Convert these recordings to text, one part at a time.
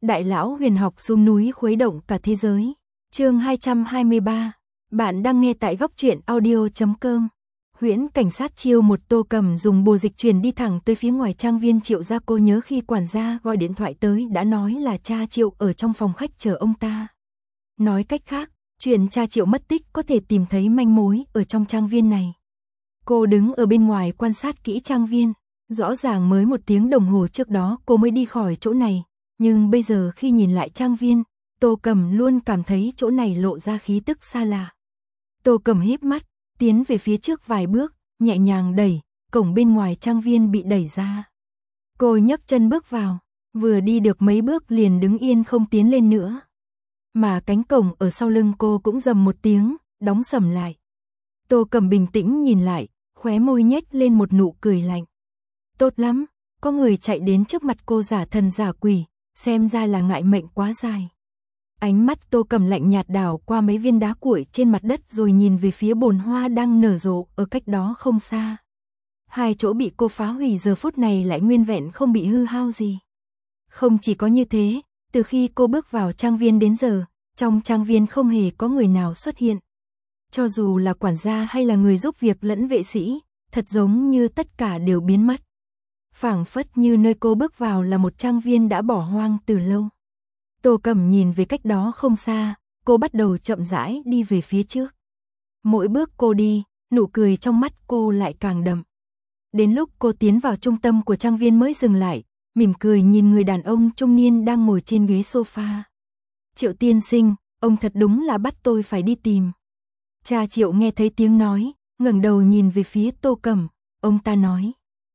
Đại lão huyền học xuống núi khuấy động cả thế giới. Chương 223. Bạn đang nghe tại goctruyện.audio.com. Huyễn cảnh sát chiêu một Tô Cầm dùng bùa dịch truyền đi thẳng tới phía ngoài trang viên Triệu gia. Cô nhớ khi quản gia gọi điện thoại tới đã nói là cha Triệu ở trong phòng khách chờ ông ta. Nói cách khác, chuyện cha Triệu mất tích có thể tìm thấy manh mối ở trong trang viên này. Cô đứng ở bên ngoài quan sát kỹ trang viên. Rõ ràng mới 1 tiếng đồng hồ trước đó cô mới đi khỏi chỗ này. Nhưng bây giờ khi nhìn lại trang viên, Tô Cầm luôn cảm thấy chỗ này lộ ra khí tức xa lạ. Tô Cầm híp mắt, tiến về phía trước vài bước, nhẹ nhàng đẩy, cổng bên ngoài trang viên bị đẩy ra. Cô nhấc chân bước vào, vừa đi được mấy bước liền đứng yên không tiến lên nữa. Mà cánh cổng ở sau lưng cô cũng rầm một tiếng, đóng sầm lại. Tô Cầm bình tĩnh nhìn lại, khóe môi nhếch lên một nụ cười lạnh. Tốt lắm, có người chạy đến trước mặt cô giả thần giả quỷ, xem ra là ngại mệnh quá dài. Ánh mắt Tô Cầm lạnh nhạt đảo qua mấy viên đá cuội trên mặt đất rồi nhìn về phía bồn hoa đang nở rộ ở cách đó không xa. 2 chỗ bị cô phá hủy giờ phút này lại nguyên vẹn không bị hư hao gì. Không chỉ có như thế, từ khi cô bước vào trang viên đến giờ, trong trang viên không hề có người nào xuất hiện. Cho dù là quản gia hay là người giúp việc lẫn vệ sĩ, thật giống như tất cả đều biến mất. Phảng phất như nơi cô bước vào là một trang viên đã bỏ hoang từ lâu. Tô Cầm nhìn về cách đó không xa, cô bắt đầu chậm rãi đi về phía trước. Mỗi bước cô đi, nụ cười trong mắt cô lại càng đậm. Đến lúc cô tiến vào trung tâm của trang viên mới dừng lại, mỉm cười nhìn người đàn ông trung niên đang ngồi trên ghế sofa. Triệu tiên sinh, ông thật đúng là bắt tôi phải đi tìm. Cha Triệu nghe thấy tiếng nói, ngẩng đầu nhìn về phía Tô Cầm, ông ta nói.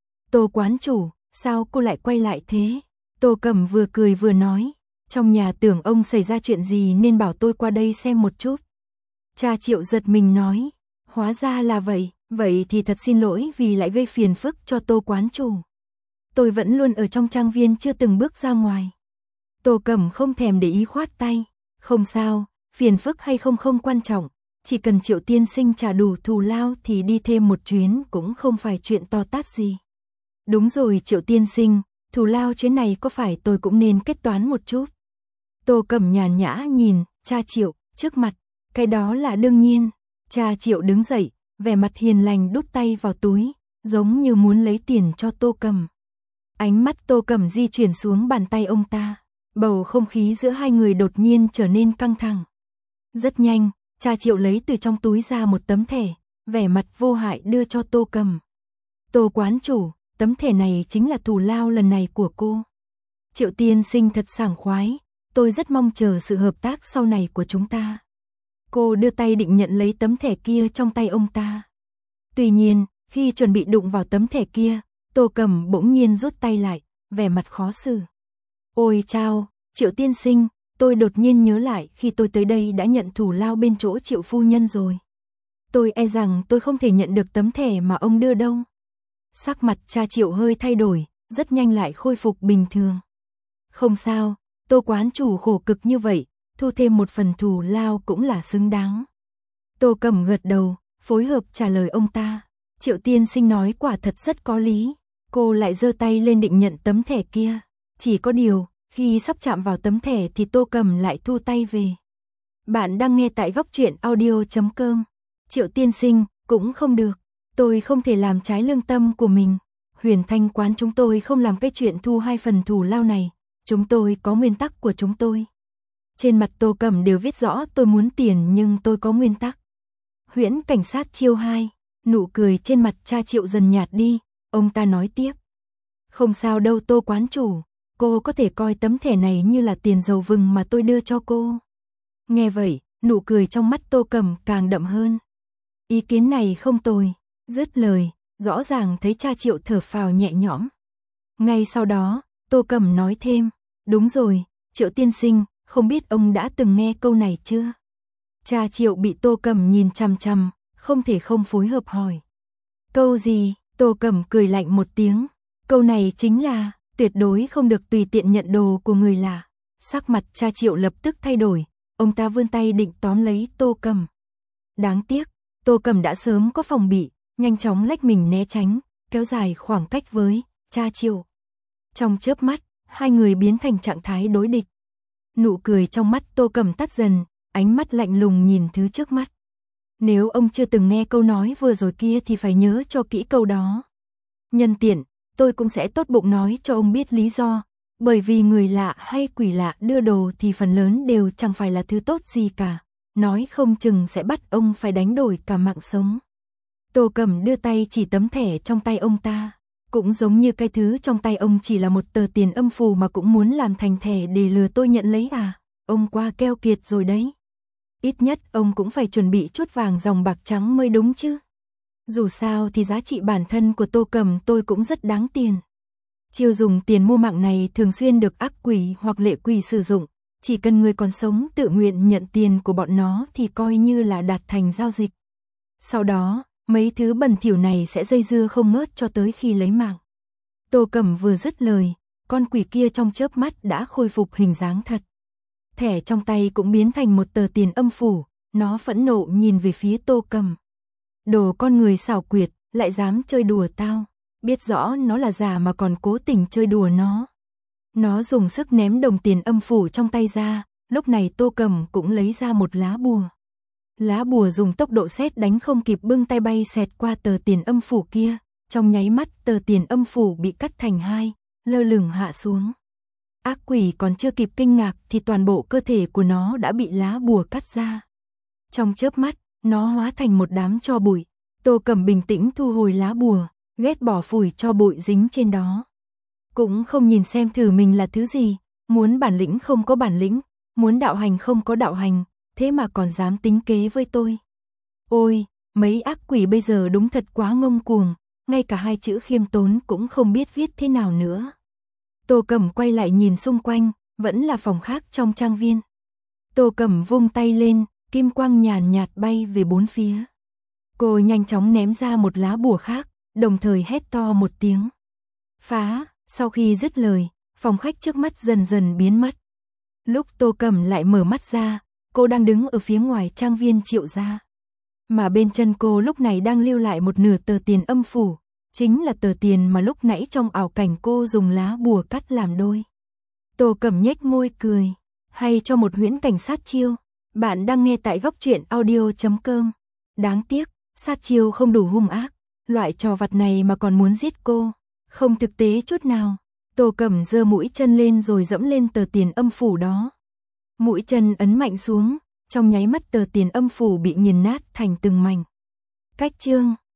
Tô quán chủ, sao cô lại quay lại thế? Tô Cầm vừa cười vừa nói, trong nhà tưởng ông xảy ra chuyện gì nên bảo tôi qua đây xem một chút. Cha Triệu giật mình nói, hóa ra là vậy, vậy thì thật xin lỗi vì lại gây phiền phức cho Tô quán chủ. Tôi vẫn luôn ở trong trang viên chưa từng bước ra ngoài. Tô Cầm không thèm để ý khoát tay, không sao, phiền phức hay không không quan trọng, chỉ cần Triệu tiên sinh trả đủ thù lao thì đi thêm một chuyến cũng không phải chuyện to tát gì. Đúng rồi Triệu tiên sinh, thù lao chuyến này có phải tôi cũng nên kết toán một chút. Tô Cầm nhàn nhã nhìn cha Triệu trước mặt, cái đó là đương nhiên. Cha Triệu đứng dậy, vẻ mặt hiền lành đút tay vào túi, giống như muốn lấy tiền cho Tô Cầm. Ánh mắt Tô Cầm di chuyển xuống bàn tay ông ta, bầu không khí giữa hai người đột nhiên trở nên căng thẳng. Rất nhanh, cha Triệu lấy từ trong túi ra một tấm thẻ, vẻ mặt vô hại đưa cho Tô Cầm. Tô quán chủ, tấm thẻ này chính là thù lao lần này của cô. Triệu tiên sinh thật sảng khoái, tôi rất mong chờ sự hợp tác sau này của chúng ta. Cô đưa tay định nhận lấy tấm thẻ kia trong tay ông ta. Tuy nhiên, khi chuẩn bị đụng vào tấm thẻ kia, Tô Cầm bỗng nhiên rút tay lại, vẻ mặt khó xử. Ôi chao, Triệu tiên sinh, tôi đột nhiên nhớ lại khi tôi tới đây đã nhận thù lao bên chỗ Triệu phu nhân rồi. Tôi e rằng tôi không thể nhận được tấm thẻ mà ông đưa đâu. Sắc mặt cha Triệu hơi thay đổi, rất nhanh lại khôi phục bình thường. Không sao, Tô quán chủ khổ cực như vậy, thu thêm một phần thù lao cũng là xứng đáng. Tô Cầm gật đầu, phối hợp trả lời ông ta. Triệu tiên sinh nói quả thật rất có lý. Cô lại giơ tay lên định nhận tấm thẻ kia. Chỉ có điều, khi sắp chạm vào tấm thẻ thì Tô Cầm lại thu tay về. Bạn đang nghe tại goctruyện.audio.com. Triệu tiên sinh, cũng không được. Tôi không thể làm trái lương tâm của mình. Huyền Thanh quán chúng tôi không làm cái chuyện thu 2 phần thù lao này. Chúng tôi có nguyên tắc của chúng tôi. Trên mặt Tô Cầm đều viết rõ tôi muốn tiền nhưng tôi có nguyên tắc. Huyễn cảnh sát chiêu 2, nụ cười trên mặt cha Triệu dần nhạt đi, ông ta nói tiếp. Không sao đâu Tô quán chủ, cô có thể coi tấm thẻ này như là tiền dầu vừng mà tôi đưa cho cô. Nghe vậy, nụ cười trong mắt Tô Cầm càng đậm hơn. Ý kiến này không tồi, dứt lời, rõ ràng thấy cha Triệu thở phào nhẹ nhõm. Ngay sau đó, Tô Cầm nói thêm, đúng rồi, Triệu tiên sinh, không biết ông đã từng nghe câu này chưa? Cha Triệu bị Tô Cầm nhìn chằm chằm, không thể không phối hợp hỏi. Câu gì? Tô Cầm cười lạnh một tiếng. Câu này chính là, tuyệt đối không được tùy tiện nhận đồ của người lạ. Sắc mặt cha Triệu lập tức thay đổi, ông ta vươn tay định tóm lấy Tô Cầm. Đáng tiếc, Tô Cầm đã sớm có phòng bị, nhanh chóng lách mình né tránh, kéo dài khoảng cách với cha Triệu. Trong chớp mắt, hai người biến thành trạng thái đối địch. Nụ cười trong mắt Tô Cẩm tắt dần, ánh mắt lạnh lùng nhìn thứ trước mắt. Nếu ông chưa từng nghe câu nói vừa rồi kia thì phải nhớ cho kỹ câu đó. Nhân tiện, tôi cũng sẽ tốt bụng nói cho ông biết lý do, bởi vì người lạ hay quỷ lạ đưa đồ thì phần lớn đều chẳng phải là thứ tốt gì cả, nói không chừng sẽ bắt ông phải đánh đổi cả mạng sống. Tô Cẩm đưa tay chỉ tấm thẻ trong tay ông ta, cũng giống như cái thứ trong tay ông chỉ là một tờ tiền âm phù mà cũng muốn làm thành thẻ để lừa tôi nhận lấy à, ông quá keo kiệt rồi đấy. Ít nhất ông cũng phải chuẩn bị chút vàng dòng bạc trắng mới đúng chứ. Dù sao thì giá trị bản thân của Tô Cẩm tôi cũng rất đáng tiền. Chiêu dùng tiền mua mạng này thường xuyên được ác quỷ hoặc lệ quỷ sử dụng, chỉ cần người còn sống tự nguyện nhận tiền của bọn nó thì coi như là đạt thành giao dịch. Sau đó, mấy thứ bẩn thỉu này sẽ dây dưa không ngớt cho tới khi lấy mạng. Tô Cẩm vừa dứt lời, con quỷ kia trong chớp mắt đã khôi phục hình dáng thật. Thẻ trong tay cũng biến thành một tờ tiền âm phủ, nó phẫn nộ nhìn về phía Tô Cẩm. Đồ con người xảo quyệt, lại dám chơi đùa tao, biết rõ nó là giả mà còn cố tình chơi đùa nó. Nó dùng sức ném đồng tiền âm phủ trong tay ra, lúc này Tô Cẩm cũng lấy ra một lá bùa. Lá bùa dùng tốc độ sét đánh không kịp bưng tay bay xẹt qua tờ tiền âm phủ kia, trong nháy mắt tờ tiền âm phủ bị cắt thành hai, lơ lửng hạ xuống. Ác quỷ còn chưa kịp kinh ngạc thì toàn bộ cơ thể của nó đã bị lá bùa cắt ra. Trong chớp mắt, nó hóa thành một đám tro bụi. Tô Cẩm bình tĩnh thu hồi lá bùa, ghét bỏ phủi tro bụi dính trên đó. Cũng không nhìn xem thử mình là thứ gì, muốn bản lĩnh không có bản lĩnh, muốn đạo hành không có đạo hành, thế mà còn dám tính kế với tôi. Ôi, mấy ác quỷ bây giờ đúng thật quá ngông cuồng, ngay cả hai chữ khiêm tốn cũng không biết viết thế nào nữa. Tô Cẩm quay lại nhìn xung quanh, vẫn là phòng khác trong trang viên. Tô Cẩm vung tay lên, kim quang nhàn nhạt bay về bốn phía. Cô nhanh chóng ném ra một lá bùa khác, đồng thời hét to một tiếng. Phá, sau khi dứt lời, phòng khách trước mắt dần dần biến mất. Lúc Tô Cẩm lại mở mắt ra, cô đang đứng ở phía ngoài trang viên Triệu gia. Mà bên chân cô lúc này đang lưu lại một nửa tờ tiền âm phủ, chính là tờ tiền mà lúc nãy trong ảo cảnh cô dùng lá bùa cắt làm đôi. Tô Cẩm nhếch môi cười, hay cho một huyễn cảnh sát chiêu. Bạn đang nghe tại góc truyện audio.com. Đáng tiếc, sát chiêu không đủ hung ác, loại trò vặt này mà còn muốn giết cô, không thực tế chút nào. Tô Cẩm giơ mũi chân lên rồi dẫm lên tờ tiền âm phủ đó. Mũi chân ấn mạnh xuống, trong nháy mắt tờ tiền âm phủ bị nghiền nát thành từng mảnh. Cách chương